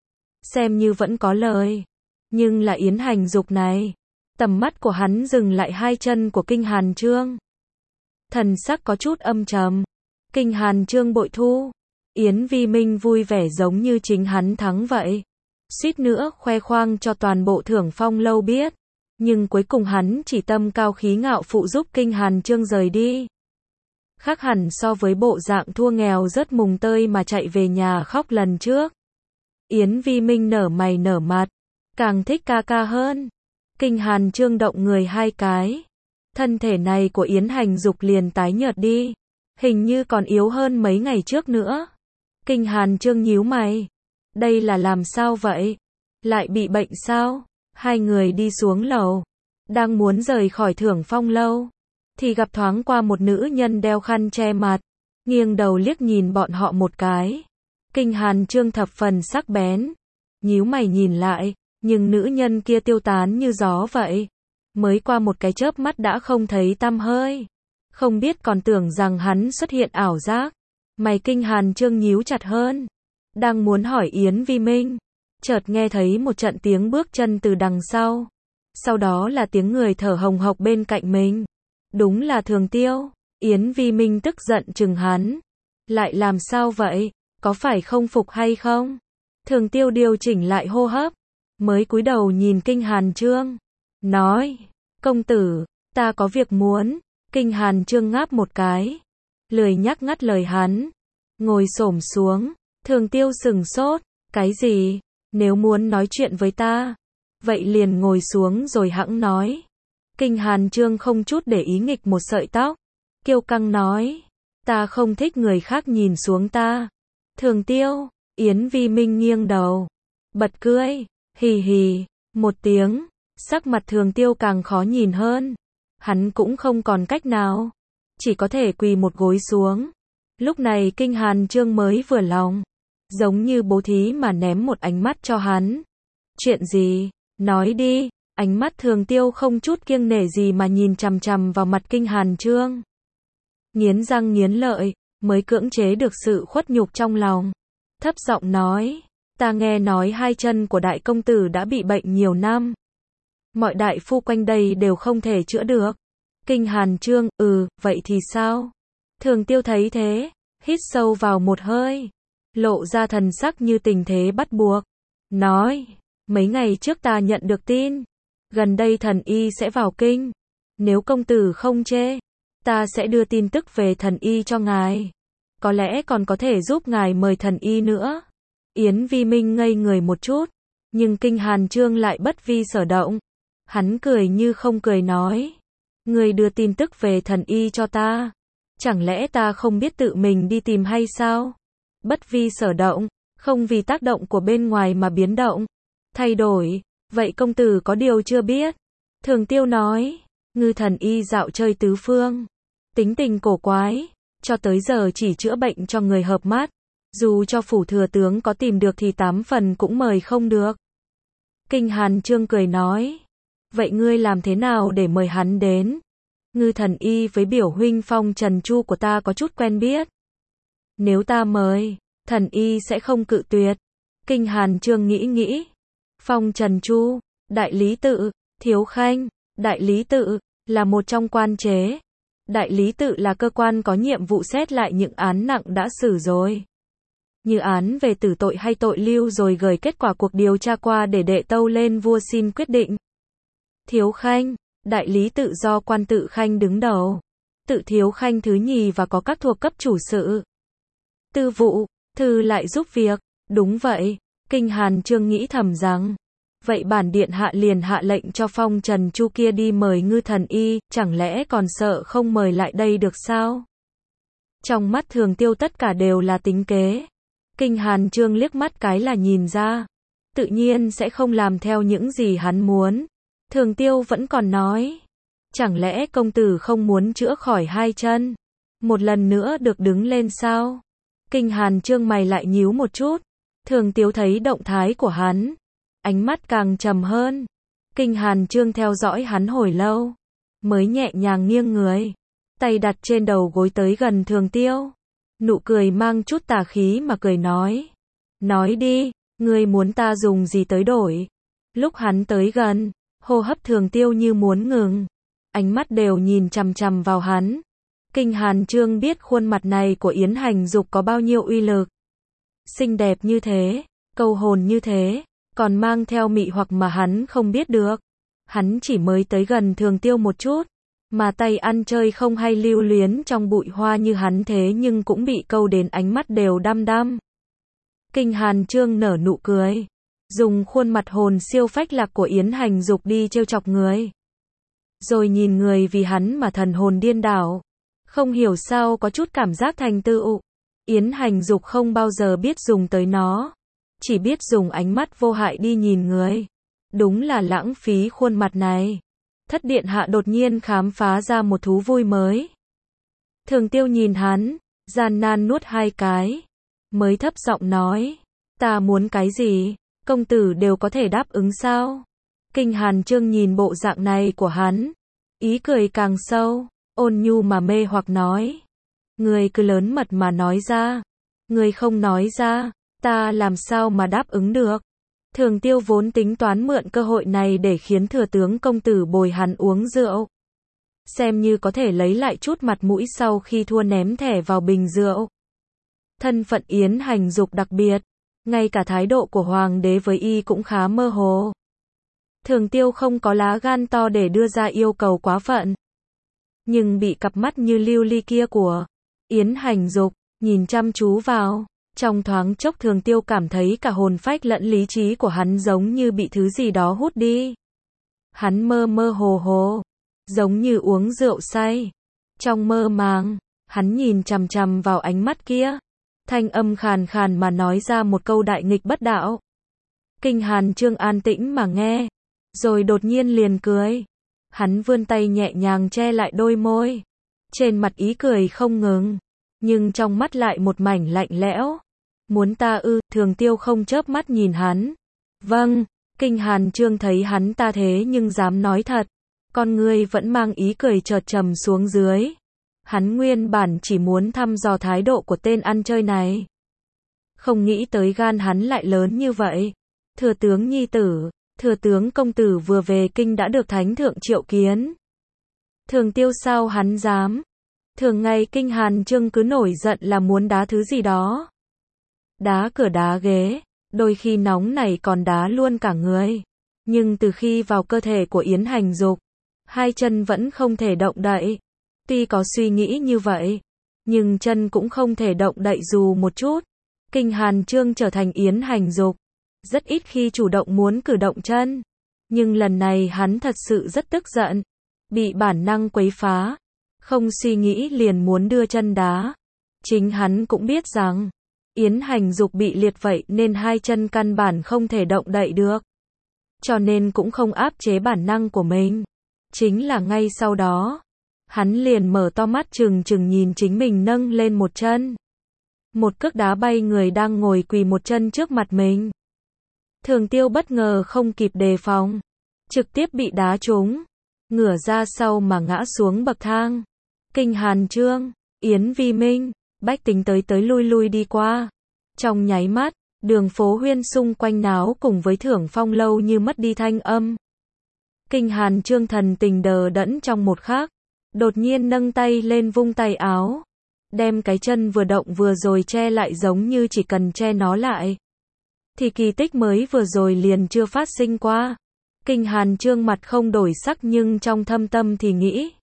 xem như vẫn có lời. Nhưng là Yến Hành Dục này, tầm mắt của hắn dừng lại hai chân của Kinh Hàn Chương, thần sắc có chút âm trầm. Kinh Hàn Chương bội thu, Yến Vi Minh vui vẻ giống như chính hắn thắng vậy, suýt nữa khoe khoang cho toàn bộ Thưởng Phong lâu biết, Nhưng cuối cùng hắn chỉ tâm cao khí ngạo phụ giúp Kinh Hàn Chương rời đi. Khác hẳn so với bộ dạng thua nghèo rớt mùng tơi mà chạy về nhà khóc lần trước. Yến Vi Minh nở mày nở mặt, càng thích ca ca hơn. Kinh Hàn Chương động người hai cái. Thân thể này của Yến Hành Dục liền tái nhợt đi. Hình như còn yếu hơn mấy ngày trước nữa. Kinh Hàn Chương nhíu mày. Đây là làm sao vậy? Lại bị bệnh sao? Hai người đi xuống lầu. Đang muốn rời khỏi Thưởng Phong lâu. Thì gặp thoáng qua một nữ nhân đeo khăn che mặt. Nghiêng đầu liếc nhìn bọn họ một cái. Kinh Hàn Chương thập phần sắc bén. Nhíu mày nhìn lại. Nhưng nữ nhân kia tiêu tán như gió vậy. Mới qua một cái chớp mắt đã không thấy tăm hơi. Không biết còn tưởng rằng hắn xuất hiện ảo giác. Mày Kinh Hàn Chương nhíu chặt hơn. Đang muốn hỏi Yến Vi Minh. Chợt nghe thấy một trận tiếng bước chân từ đằng sau. Sau đó là tiếng người thở hồng hộc bên cạnh mình. Đúng là Thường Tiêu. Yến Vi Minh tức giận chừng hắn. Lại làm sao vậy? Có phải không phục hay không? Thường Tiêu điều chỉnh lại hô hấp. Mới cúi đầu nhìn Kinh Hàn Chương. Nói. Công tử, ta có việc muốn. Kinh Hàn Chương ngáp một cái. Lười nhắc ngắt lời hắn. Ngồi xổm xuống. Thường Tiêu sừng sốt. Cái gì? Nếu muốn nói chuyện với ta. Vậy liền ngồi xuống rồi hẵng nói. Kinh Hàn Chương không chút để ý nghịch một sợi tóc. Kiêu căng nói. Ta không thích người khác nhìn xuống ta. Thường Tiêu. Yến Vi Minh nghiêng đầu. Bật cười. Hì hì. Một tiếng. Sắc mặt Thường Tiêu càng khó nhìn hơn. Hắn cũng không còn cách nào. Chỉ có thể quỳ một gối xuống. Lúc này Kinh Hàn Chương mới vừa lòng. Giống như bố thí mà ném một ánh mắt cho hắn. Chuyện gì? Nói đi. Ánh mắt Thường Tiêu không chút kiêng nể gì mà nhìn chằm chằm vào mặt Kinh Hàn Chương. Nghiến răng nghiến lợi, mới cưỡng chế được sự khuất nhục trong lòng. Thấp giọng nói. Ta nghe nói hai chân của đại công tử đã bị bệnh nhiều năm. Mọi đại phu quanh đây đều không thể chữa được. Kinh Hàn Chương, ừ, vậy thì sao? Thường Tiêu thấy thế, hít sâu vào một hơi. Lộ ra thần sắc như tình thế bắt buộc. Nói, mấy ngày trước ta nhận được tin. Gần đây thần y sẽ vào kinh. Nếu công tử không chê, ta sẽ đưa tin tức về thần y cho ngài. Có lẽ còn có thể giúp ngài mời thần y nữa. Yến Vi Minh ngây người một chút. Nhưng Kinh Hàn Chương lại bất vi sở động. Hắn cười như không cười nói. Ngươi đưa tin tức về thần y cho ta. Chẳng lẽ ta không biết tự mình đi tìm hay sao? Bất vi sở động, không vì tác động của bên ngoài mà biến động, thay đổi. Vậy công tử có điều chưa biết? Thường Tiêu nói. Ngư thần y dạo chơi tứ phương. Tính tình cổ quái. Cho tới giờ chỉ chữa bệnh cho người hợp mắt. Dù cho phủ thừa tướng có tìm được thì tám phần cũng mời không được. Kinh Hàn Chương cười nói. Vậy ngươi làm thế nào để mời hắn đến? Ngư thần y với biểu huynh Phong Trần Chu của ta có chút quen biết. Nếu ta mời, thần y sẽ không cự tuyệt. Kinh Hàn Chương nghĩ nghĩ. Phong Trần Chu, đại lý tự, Thiếu Khanh, đại lý tự, là một trong quan chế. Đại lý tự là cơ quan có nhiệm vụ xét lại những án nặng đã xử rồi. Như án về tử tội hay tội lưu rồi gửi kết quả cuộc điều tra qua để đệ tâu lên vua xin quyết định. Thiếu Khanh, đại lý tự do quan tự Khanh đứng đầu. Tự Thiếu Khanh thứ nhì và có các thuộc cấp chủ sự. Tư vụ, thư lại giúp việc. Đúng vậy. Kinh Hàn Chương nghĩ thầm rằng. Vậy bản điện hạ liền hạ lệnh cho Phong Trần Chu kia đi mời ngư thần y, chẳng lẽ còn sợ không mời lại đây được sao? Trong mắt Thường Tiêu tất cả đều là tính kế. Kinh Hàn Chương liếc mắt cái là nhìn ra. Tự nhiên sẽ không làm theo những gì hắn muốn. Thường Tiêu vẫn còn nói. Chẳng lẽ công tử không muốn chữa khỏi hai chân? Một lần nữa được đứng lên sao? Kinh Hàn Chương mày lại nhíu một chút. Thường Tiêu thấy động thái của hắn. Ánh mắt càng trầm hơn. Kinh Hàn Chương theo dõi hắn hồi lâu. Mới nhẹ nhàng nghiêng người. Tay đặt trên đầu gối tới gần Thường Tiêu. Nụ cười mang chút tà khí mà cười nói. Nói đi, ngươi muốn ta dùng gì tới đổi? Lúc hắn tới gần, hô hấp Thường Tiêu như muốn ngừng. Ánh mắt đều nhìn chằm chằm vào hắn. Kinh Hàn Chương biết khuôn mặt này của Yến Hành Dục có bao nhiêu uy lực. Xinh đẹp như thế, câu hồn như thế, còn mang theo mị hoặc mà hắn không biết được. Hắn chỉ mới tới gần Thường Tiêu một chút, mà tay ăn chơi không hay lưu luyến trong bụi hoa như hắn thế nhưng cũng bị câu đến ánh mắt đều đăm đăm. Kinh Hàn Chương nở nụ cười, dùng khuôn mặt hồn siêu phách lạc của Yến Hành Dục đi trêu chọc người. Rồi nhìn người vì hắn mà thần hồn điên đảo. Không hiểu sao có chút cảm giác thành tựu. Yến Hành Dục không bao giờ biết dùng tới nó. Chỉ biết dùng ánh mắt vô hại đi nhìn người. Đúng là lãng phí khuôn mặt này. Thất điện hạ đột nhiên khám phá ra một thú vui mới. Thường Tiêu nhìn hắn, gian nan nuốt hai cái. Mới thấp giọng nói, ta muốn cái gì, công tử đều có thể đáp ứng sao? Kinh Hàn Chương nhìn bộ dạng này của hắn, ý cười càng sâu, ôn nhu mà mê hoặc nói. Người cứ lớn mật mà nói ra, người không nói ra, ta làm sao mà đáp ứng được? Thường Tiêu vốn tính toán mượn cơ hội này để khiến thừa tướng công tử bồi hắn uống rượu. Xem như có thể lấy lại chút mặt mũi sau khi thua ném thẻ vào bình rượu. Thân phận Yến Hành Dục đặc biệt, ngay cả thái độ của hoàng đế với y cũng khá mơ hồ. Thường Tiêu không có lá gan to để đưa ra yêu cầu quá phận. Nhưng bị cặp mắt như lưu ly kia của Yến Hành Dục nhìn chăm chú vào, trong thoáng chốc Thường Tiêu cảm thấy cả hồn phách lẫn lý trí của hắn giống như bị thứ gì đó hút đi. Hắn mơ mơ hồ hồ, giống như uống rượu say. Trong mơ màng, hắn nhìn chằm chằm vào ánh mắt kia. Thanh âm khàn khàn mà nói ra một câu đại nghịch bất đạo. Kinh Hàn Chương an tĩnh mà nghe, rồi đột nhiên liền cười. Hắn vươn tay nhẹ nhàng che lại đôi môi. Trên mặt ý cười không ngừng, nhưng trong mắt lại một mảnh lạnh lẽo. Muốn ta ư? Thường Tiêu không chớp mắt nhìn hắn. Vâng, Kinh Hàn Chương thấy hắn ta thế nhưng dám nói thật. Con ngươi vẫn mang ý cười chợt trầm xuống dưới. Hắn nguyên bản chỉ muốn thăm dò thái độ của tên ăn chơi này. Không nghĩ tới gan hắn lại lớn như vậy. Thừa tướng nhi tử, thừa tướng công tử vừa về kinh đã được thánh thượng triệu kiến. Thường Tiêu sao hắn dám? Thường ngày Kinh Hàn Chương cứ nổi giận là muốn đá thứ gì đó. Đá cửa đá ghế, đôi khi nóng này còn đá luôn cả người. Nhưng từ khi vào cơ thể của Yến Hành Dục, hai chân vẫn không thể động đậy. Tuy có suy nghĩ như vậy, nhưng chân cũng không thể động đậy dù một chút. Kinh Hàn Chương trở thành Yến Hành Dục, rất ít khi chủ động muốn cử động chân. Nhưng lần này hắn thật sự rất tức giận, bị bản năng quấy phá, không suy nghĩ liền muốn đưa chân đá. Chính hắn cũng biết rằng, Yến Hành Dục bị liệt vậy nên hai chân căn bản không thể động đậy được. Cho nên cũng không áp chế bản năng của mình. Chính là ngay sau đó, hắn liền mở to mắt trừng trừng nhìn chính mình nâng lên một chân. Một cước đá bay người đang ngồi quỳ một chân trước mặt mình. Thường Tiêu bất ngờ không kịp đề phòng, trực tiếp bị đá trúng, ngửa ra sau mà ngã xuống bậc thang. Kinh Hàn Chương, Yến Vi Minh, bách tính tới tới lui lui đi qua. Trong nháy mắt, đường phố Huyên xung quanh náo cùng với Thưởng Phong lâu như mất đi thanh âm. Kinh Hàn Chương thần tình đờ đẫn trong một khắc, đột nhiên nâng tay lên vung tay áo, đem cái chân vừa động vừa rồi che lại giống như chỉ cần che nó lại thì kỳ tích mới vừa rồi liền chưa phát sinh qua. Kinh Hàn Chương mặt không đổi sắc nhưng trong thâm tâm thì nghĩ.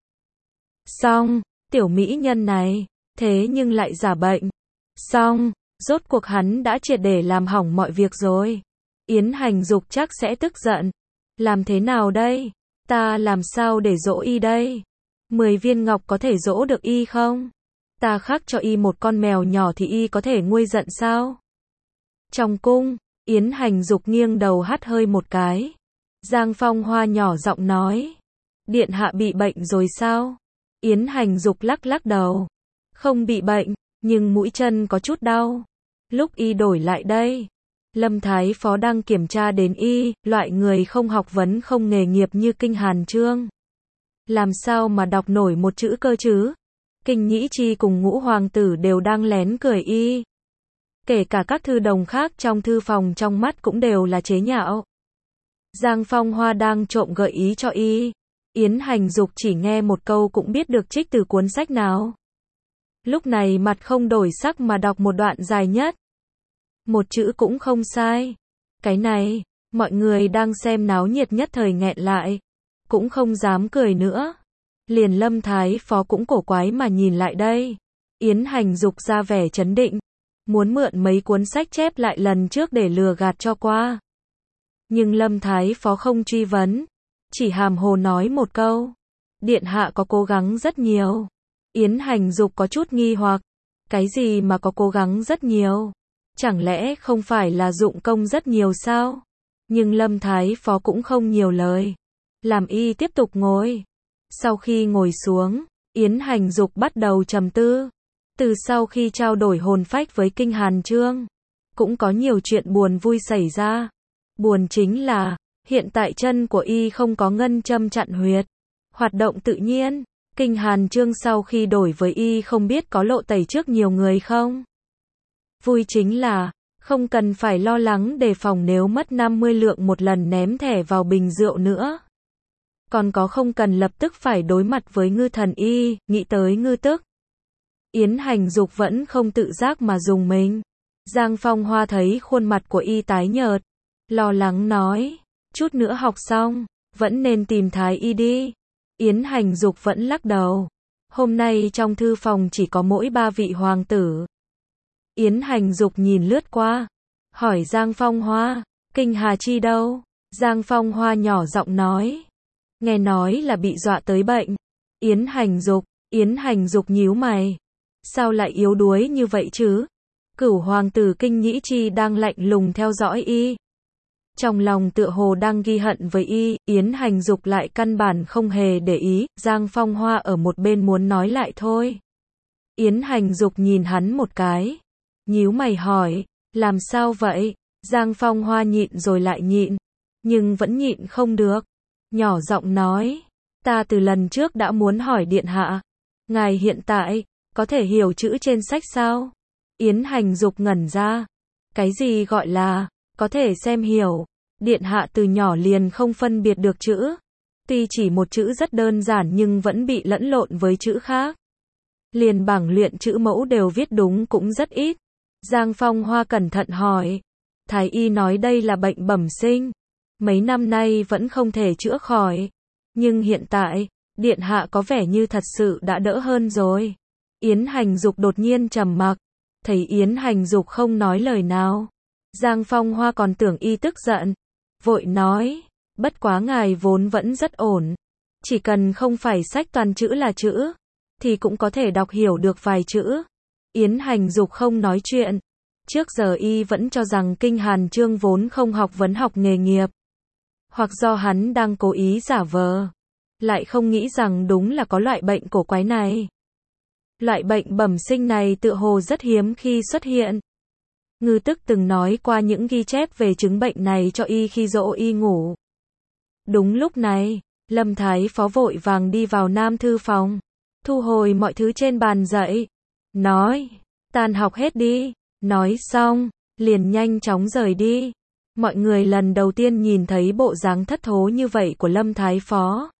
Xong, tiểu mỹ nhân này, thế nhưng lại giả bệnh. Xong, rốt cuộc hắn đã triệt để làm hỏng mọi việc rồi. Yến Hành Dục chắc sẽ tức giận. Làm thế nào đây? Ta làm sao để dỗ y đây? Mười viên ngọc có thể dỗ được y không? Ta khắc cho y một con mèo nhỏ thì y có thể nguôi giận sao? Trong cung, Yến Hành Dục nghiêng đầu hắt hơi một cái. Giang Phong Hoa nhỏ giọng nói. Điện hạ bị bệnh rồi sao? Yến Hành Dục lắc lắc đầu. Không bị bệnh, nhưng mũi chân có chút đau. Lúc y đổi lại đây, Lâm Thái Phó đang kiểm tra đến y, loại người không học vấn không nghề nghiệp như Kinh Hàn Chương. Làm sao mà đọc nổi một chữ cơ chứ? Kinh Nhĩ Chi cùng Ngũ Hoàng tử đều đang lén cười y. Kể cả các thư đồng khác trong thư phòng trong mắt cũng đều là chế nhạo. Giang Phong Hoa đang trộm gợi ý cho y. Yến Hành Dục chỉ nghe một câu cũng biết được trích từ cuốn sách nào. Lúc này mặt không đổi sắc mà đọc một đoạn dài nhất. Một chữ cũng không sai. Cái này, mọi người đang xem náo nhiệt nhất thời nghẹn lại. cũng không dám cười nữa. Liền Lâm Thái Phó cũng cổ quái mà nhìn lại đây. Yến Hành Dục ra vẻ trấn định, muốn mượn mấy cuốn sách chép lại lần trước để lừa gạt cho qua. Nhưng Lâm Thái Phó không truy vấn, chỉ hàm hồ nói một câu. Điện hạ có cố gắng rất nhiều. Yến Hành Dục có chút nghi hoặc. Cái gì mà có cố gắng rất nhiều? Chẳng lẽ không phải là dụng công rất nhiều sao? Nhưng Lâm Thái Phó cũng không nhiều lời. Làm y tiếp tục ngồi. Sau khi ngồi xuống, Yến Hành Dục bắt đầu trầm tư. Từ sau khi trao đổi hồn phách với Kinh Hàn Chương, cũng có nhiều chuyện buồn vui xảy ra. Buồn chính là, hiện tại chân của y không có ngân châm chặn huyệt. Hoạt động tự nhiên. Kinh Hàn Chương sau khi đổi với y không biết có lộ tẩy trước nhiều người không? Vui chính là, không cần phải lo lắng đề phòng nếu mất năm mươi lượng một lần ném thẻ vào bình rượu nữa. Còn có không cần lập tức phải đối mặt với ngư thần y, nghĩ tới ngư tức. Yến Hành Dục vẫn không tự giác mà dùng mình. Giang Phong Hoa thấy khuôn mặt của y tái nhợt, lo lắng nói, chút nữa học xong, vẫn nên tìm thái y đi. Yến Hành Dục vẫn lắc đầu. Hôm nay trong thư phòng chỉ có mỗi ba vị hoàng tử. Yến Hành Dục nhìn lướt qua, hỏi Giang Phong Hoa, Kinh Hà Chi đâu? Giang Phong Hoa nhỏ giọng nói, nghe nói là bị dọa tới bệnh. Yến Hành Dục, Yến Hành Dục nhíu mày, sao lại yếu đuối như vậy chứ? Cửu hoàng tử Kinh Nhĩ Chi đang lạnh lùng theo dõi y. Trong lòng tựa hồ đang ghi hận với y, Yến Hành Dục lại căn bản không hề để ý, Giang Phong Hoa ở một bên muốn nói lại thôi. Yến Hành Dục nhìn hắn một cái, nhíu mày hỏi, làm sao vậy? Giang Phong Hoa nhịn rồi lại nhịn, nhưng vẫn nhịn không được. Nhỏ giọng nói, ta từ lần trước đã muốn hỏi điện hạ, ngài hiện tại, có thể hiểu chữ trên sách sao? Yến Hành Dục ngẩn ra, cái gì gọi là, có thể xem hiểu? Điện hạ từ nhỏ liền không phân biệt được chữ. Tuy chỉ một chữ rất đơn giản nhưng vẫn bị lẫn lộn với chữ khác. Liền bảng luyện chữ mẫu đều viết đúng cũng rất ít. Giang Phong Hoa cẩn thận hỏi. Thái y nói đây là bệnh bẩm sinh. Mấy năm nay vẫn không thể chữa khỏi. Nhưng hiện tại, điện hạ có vẻ như thật sự đã đỡ hơn rồi. Yến Hành Dục đột nhiên trầm mặc. Thấy Yến Hành Dục không nói lời nào, Giang Phong Hoa còn tưởng y tức giận. Vội nói, bất quá ngài vốn vẫn rất ổn. Chỉ cần không phải sách toàn chữ là chữ, thì cũng có thể đọc hiểu được vài chữ. Yến Hành Dục không nói chuyện. Trước giờ y vẫn cho rằng Kinh Hàn Chương vốn không học vấn học nghề nghiệp. Hoặc do hắn đang cố ý giả vờ. Lại không nghĩ rằng đúng là có loại bệnh cổ quái này. Loại bệnh bẩm sinh này tựa hồ rất hiếm khi xuất hiện. Ngư Tức từng nói qua những ghi chép về chứng bệnh này cho y khi dỗ y ngủ. Đúng lúc này, Lâm Thái Phó vội vàng đi vào Nam thư phòng, thu hồi mọi thứ trên bàn dậy, nói, tan học hết đi. Nói xong, liền nhanh chóng rời đi. Mọi người lần đầu tiên nhìn thấy bộ dáng thất thố như vậy của Lâm Thái Phó.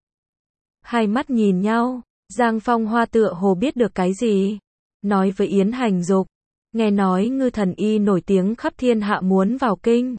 Hai mắt nhìn nhau, Giang Phong Hoa tựa hồ biết được cái gì. Nói với Yến Hành Dục, nghe nói ngư thần y nổi tiếng khắp thiên hạ muốn vào kinh.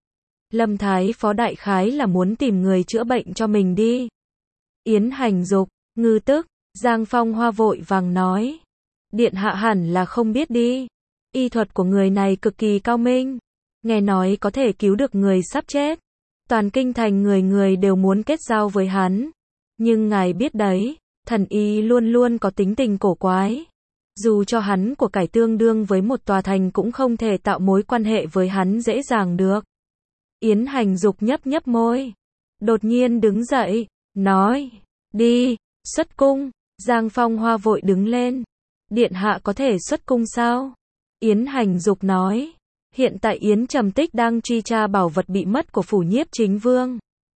Lâm Thái Phó đại khái là muốn tìm người chữa bệnh cho mình đi. Yến Hành Dục, Ngư Tức, Giang Phong Hoa vội vàng nói. Điện hạ hẳn là không biết đi. Y thuật của người này cực kỳ cao minh. Nghe nói có thể cứu được người sắp chết. Toàn kinh thành người người đều muốn kết giao với hắn. Nhưng ngài biết đấy, thần y luôn luôn có tính tình cổ quái. Dù cho hắn của cải tương đương với một tòa thành cũng không thể tạo mối quan hệ với hắn dễ dàng được. Yến Hành Dục nhấp nhấp môi. Đột nhiên đứng dậy, nói, đi, xuất cung. Giang Phong Hoa vội đứng lên. Điện hạ có thể xuất cung sao? Yến Hành Dục nói, hiện tại Yến Trầm Tích đang truy tra bảo vật bị mất của phủ nhiếp chính vương.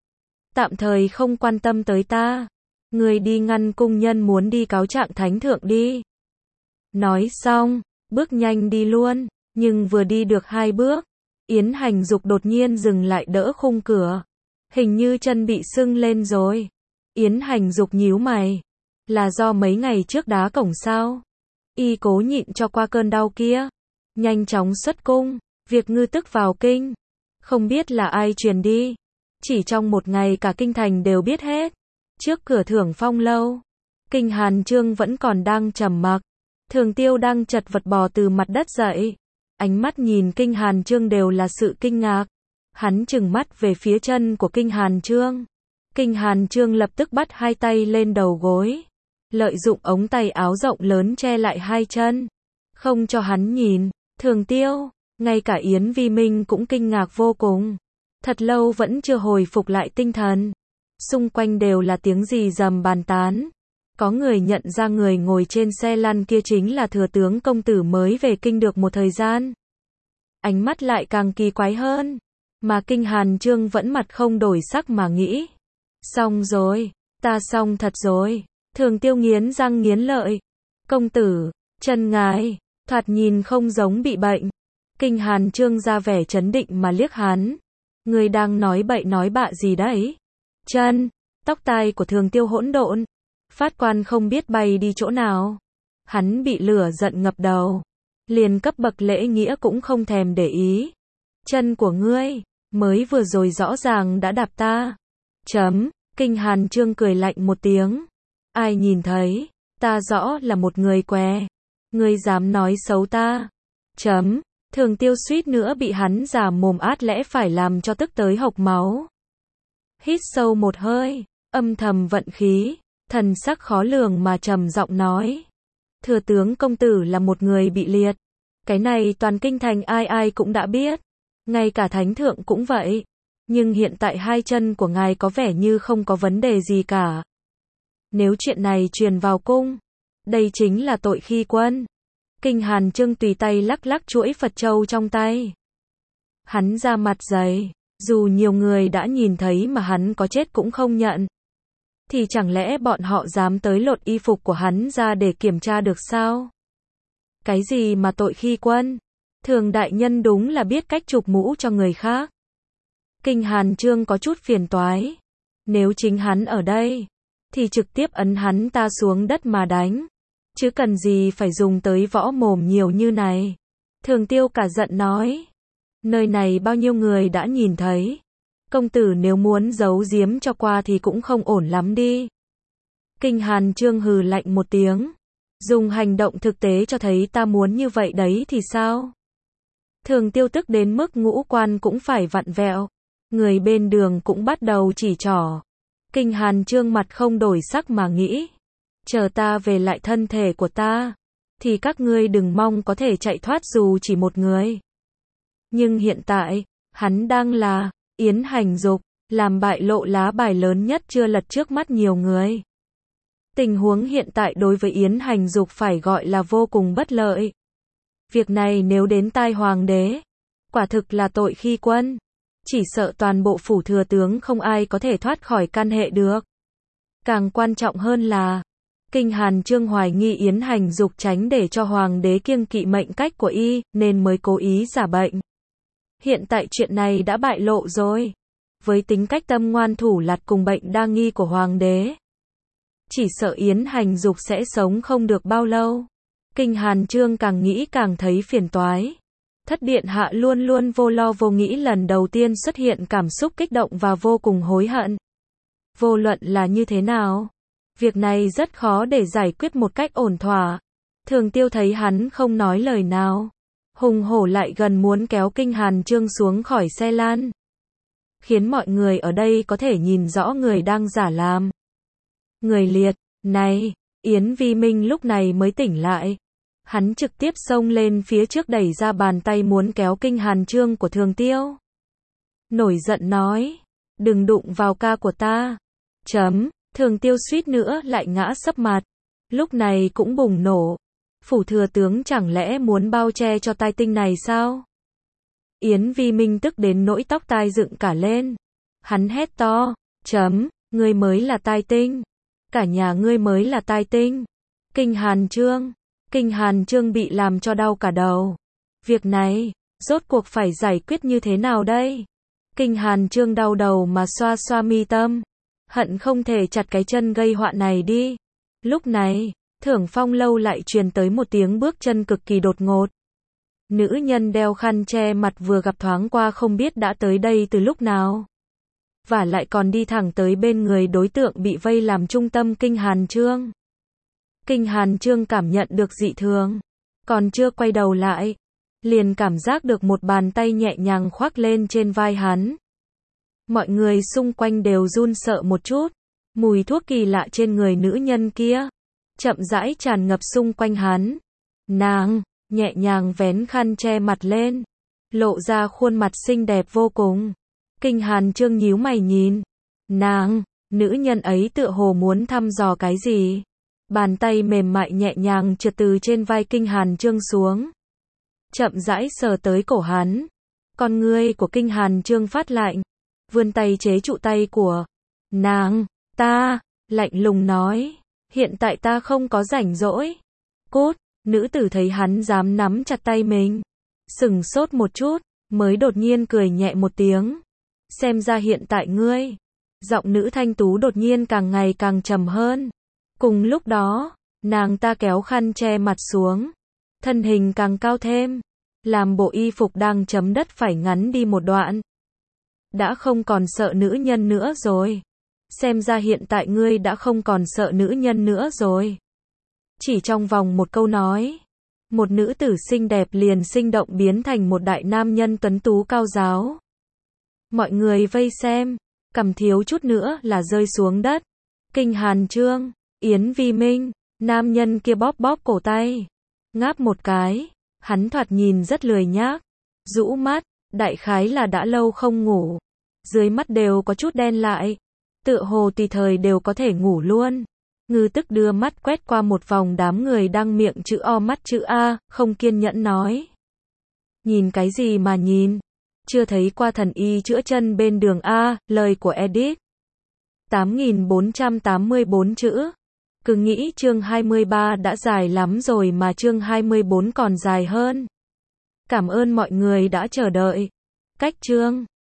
Tạm thời không quan tâm tới ta. Người đi ngăn cung nhân muốn đi cáo trạng thánh thượng đi. Nói xong, bước nhanh đi luôn, nhưng vừa đi được hai bước, Yến Hành Dục đột nhiên dừng lại đỡ khung cửa. Hình như chân bị sưng lên rồi. Yến Hành Dục nhíu mày. Là do mấy ngày trước đá cổng sao? Y cố nhịn cho qua cơn đau kia. Nhanh chóng xuất cung, việc Ngư Tức vào kinh. Không biết là ai truyền đi. Chỉ trong một ngày cả kinh thành đều biết hết. Trước cửa Thưởng Phong lâu, Kinh Hàn Chương vẫn còn đang trầm mặc. Thường Tiêu đang chật vật bò từ mặt đất dậy. Ánh mắt nhìn Kinh Hàn Chương đều là sự kinh ngạc. Hắn trừng mắt về phía chân của Kinh Hàn Chương. Kinh Hàn Chương lập tức bắt hai tay lên đầu gối. Lợi dụng ống tay áo rộng lớn che lại hai chân. Không cho hắn nhìn. Thường Tiêu, ngay cả Yến Vi Minh cũng kinh ngạc vô cùng. Thật lâu vẫn chưa hồi phục lại tinh thần. Xung quanh đều là tiếng rì rầm bàn tán. Có người nhận ra người ngồi trên xe lăn kia chính là thừa tướng công tử mới về kinh được một thời gian. Ánh mắt lại càng kỳ quái hơn. Mà Kinh Hàn Chương vẫn mặt không đổi sắc mà nghĩ. Xong rồi, ta xong thật rồi. Thường Tiêu nghiến răng nghiến lợi. Công tử, chân ngài, thoạt nhìn không giống bị bệnh. Kinh Hàn Chương ra vẻ trấn định mà liếc hắn. Người đang nói bậy nói bạ gì đấy? Chân, tóc tai của Thường Tiêu hỗn độn. Phát quan không biết bay đi chỗ nào. Hắn bị lửa giận ngập đầu. Liền cấp bậc lễ nghĩa cũng không thèm để ý. Chân của ngươi, mới vừa rồi rõ ràng đã đạp ta. Chấm, Kinh Hàn Chương cười lạnh một tiếng. Ai nhìn thấy, ta rõ là một người què. Ngươi dám nói xấu ta. Chấm, Thường Tiêu suýt nữa bị hắn già mồm át lẽ phải làm cho tức tới hộc máu. Hít sâu một hơi, âm thầm vận khí. Thần sắc khó lường mà trầm giọng nói. Thừa tướng công tử là một người bị liệt. Cái này toàn kinh thành ai ai cũng đã biết. Ngay cả thánh thượng cũng vậy. Nhưng hiện tại hai chân của ngài có vẻ như không có vấn đề gì cả. Nếu chuyện này truyền vào cung, đây chính là tội khi quân. Kinh Hàn Chương tùy tay lắc lắc chuỗi Phật châu trong tay. Hắn ra mặt dày. Dù nhiều người đã nhìn thấy mà hắn có chết cũng không nhận. Thì chẳng lẽ bọn họ dám tới lột y phục của hắn ra để kiểm tra được sao? Cái gì mà tội khi quân? Thường đại nhân đúng là biết cách chụp mũ cho người khác. Kinh Hàn Chương có chút phiền toái. Nếu chính hắn ở đây, thì trực tiếp ấn hắn ta xuống đất mà đánh. Chứ cần gì phải dùng tới võ mồm nhiều như này. Thường Tiêu cả giận nói. Nơi này bao nhiêu người đã nhìn thấy. Công tử nếu muốn giấu giếm cho qua thì cũng không ổn lắm đi. Kinh Hàn Chương hừ lạnh một tiếng. Dùng hành động thực tế cho thấy ta muốn như vậy đấy thì sao? Thường Tiêu tức đến mức ngũ quan cũng phải vặn vẹo. Người bên đường cũng bắt đầu chỉ trỏ. Kinh Hàn Chương mặt không đổi sắc mà nghĩ. Chờ ta về lại thân thể của ta. Thì các ngươi đừng mong có thể chạy thoát dù chỉ một người. Nhưng hiện tại, hắn đang là Yến Hành Dục, làm bại lộ lá bài lớn nhất chưa lật trước mắt nhiều người. Tình huống hiện tại đối với Yến Hành Dục phải gọi là vô cùng bất lợi. Việc này nếu đến tai hoàng đế, quả thực là tội khi quân. Chỉ sợ toàn bộ phủ thừa tướng không ai có thể thoát khỏi can hệ được. Càng quan trọng hơn là, Kinh Hàn Chương hoài nghi Yến Hành Dục tránh để cho hoàng đế kiêng kỵ mệnh cách của y, nên mới cố ý giả bệnh. Hiện tại chuyện này đã bại lộ rồi. Với tính cách tâm ngoan thủ lạt cùng bệnh đa nghi của hoàng đế, chỉ sợ Yến Hành Dục sẽ sống không được bao lâu. Kinh Hàn Chương càng nghĩ càng thấy phiền toái. Thất điện hạ luôn luôn vô lo vô nghĩ lần đầu tiên xuất hiện cảm xúc kích động và vô cùng hối hận. Vô luận là như thế nào, việc này rất khó để giải quyết một cách ổn thỏa. Thường Tiêu thấy hắn không nói lời nào, hùng hổ lại gần muốn kéo Kinh Hàn Chương xuống khỏi xe lan, khiến mọi người ở đây có thể nhìn rõ người đang giả làm. Người liệt, này, Yến Vi Minh lúc này mới tỉnh lại. Hắn trực tiếp xông lên phía trước đẩy ra bàn tay muốn kéo Kinh Hàn Chương của Thường Tiêu. Nổi giận nói, đừng đụng vào ca của ta. Chấm, Thường Tiêu suýt nữa lại ngã sấp mặt. Lúc này cũng bùng nổ. Phủ thừa tướng chẳng lẽ muốn bao che cho tai tinh này sao? Yến Vi Minh tức đến nỗi tóc tai dựng cả lên. Hắn hét to, chấm, ngươi mới là tai tinh. Cả nhà ngươi mới là tai tinh. Kinh Hàn Chương. Kinh Hàn Chương bị làm cho đau cả đầu. Việc này, rốt cuộc phải giải quyết như thế nào đây? Kinh Hàn Chương đau đầu mà xoa xoa mi tâm. Hận không thể chặt cái chân gây họa này đi. Lúc này, Thưởng Phong lâu lại truyền tới một tiếng bước chân cực kỳ đột ngột. Nữ nhân đeo khăn che mặt vừa gặp thoáng qua không biết đã tới đây từ lúc nào. và lại còn đi thẳng tới bên người đối tượng bị vây làm trung tâm Kinh Hàn Chương. Kinh Hàn Chương cảm nhận được dị thường, còn chưa quay đầu lại, liền cảm giác được một bàn tay nhẹ nhàng khoác lên trên vai hắn. Mọi người xung quanh đều run sợ một chút, mùi thuốc kỳ lạ trên người nữ nhân kia chậm rãi tràn ngập xung quanh hắn. Nàng nhẹ nhàng vén khăn che mặt lên, lộ ra khuôn mặt xinh đẹp vô cùng. Kinh Hàn Chương nhíu mày nhìn nàng, nữ nhân ấy tựa hồ muốn thăm dò cái gì. Bàn tay mềm mại nhẹ nhàng trượt từ trên vai Kinh Hàn Chương xuống, chậm rãi sờ tới cổ hắn. Con ngươi của Kinh Hàn Chương phát lạnh, vươn tay chế trụ tay của nàng. Ta lạnh lùng nói, hiện tại ta không có rảnh rỗi. Cút. Nữ tử thấy hắn dám nắm chặt tay mình, sừng sốt một chút, mới đột nhiên cười nhẹ một tiếng. Xem ra hiện tại ngươi. Giọng nữ thanh tú đột nhiên càng ngày càng trầm hơn. Cùng lúc đó, nàng ta kéo khăn che mặt xuống, thân hình càng cao thêm, làm bộ y phục đang chấm đất phải ngắn đi một đoạn. Đã không còn sợ nữ nhân nữa rồi. Xem ra hiện tại ngươi đã không còn sợ nữ nhân nữa rồi. Chỉ trong vòng một câu nói, một nữ tử xinh đẹp liền sinh động biến thành một đại nam nhân tuấn tú cao giáo. Mọi người vây xem, cằm thiếu chút nữa là rơi xuống đất. Kinh Hàn Chương, Yến Vi Minh, nam nhân kia bóp bóp cổ tay, ngáp một cái, hắn thoạt nhìn rất lười nhác, rũ mắt, đại khái là đã lâu không ngủ, dưới mắt đều có chút đen lại, tựa hồ tùy thời đều có thể ngủ luôn. Ngư Tức đưa mắt quét qua một vòng đám người đang miệng chữ O mắt chữ A, không kiên nhẫn nói. Nhìn cái gì mà nhìn? Chưa thấy qua thần y chữa chân bên đường A, lời của Edit. tám nghìn bốn trăm tám mươi bốn chữ. Cứ nghĩ chương hai mươi ba đã dài lắm rồi mà chương hai mươi bốn còn dài hơn. Cảm ơn mọi người đã chờ đợi. Cách chương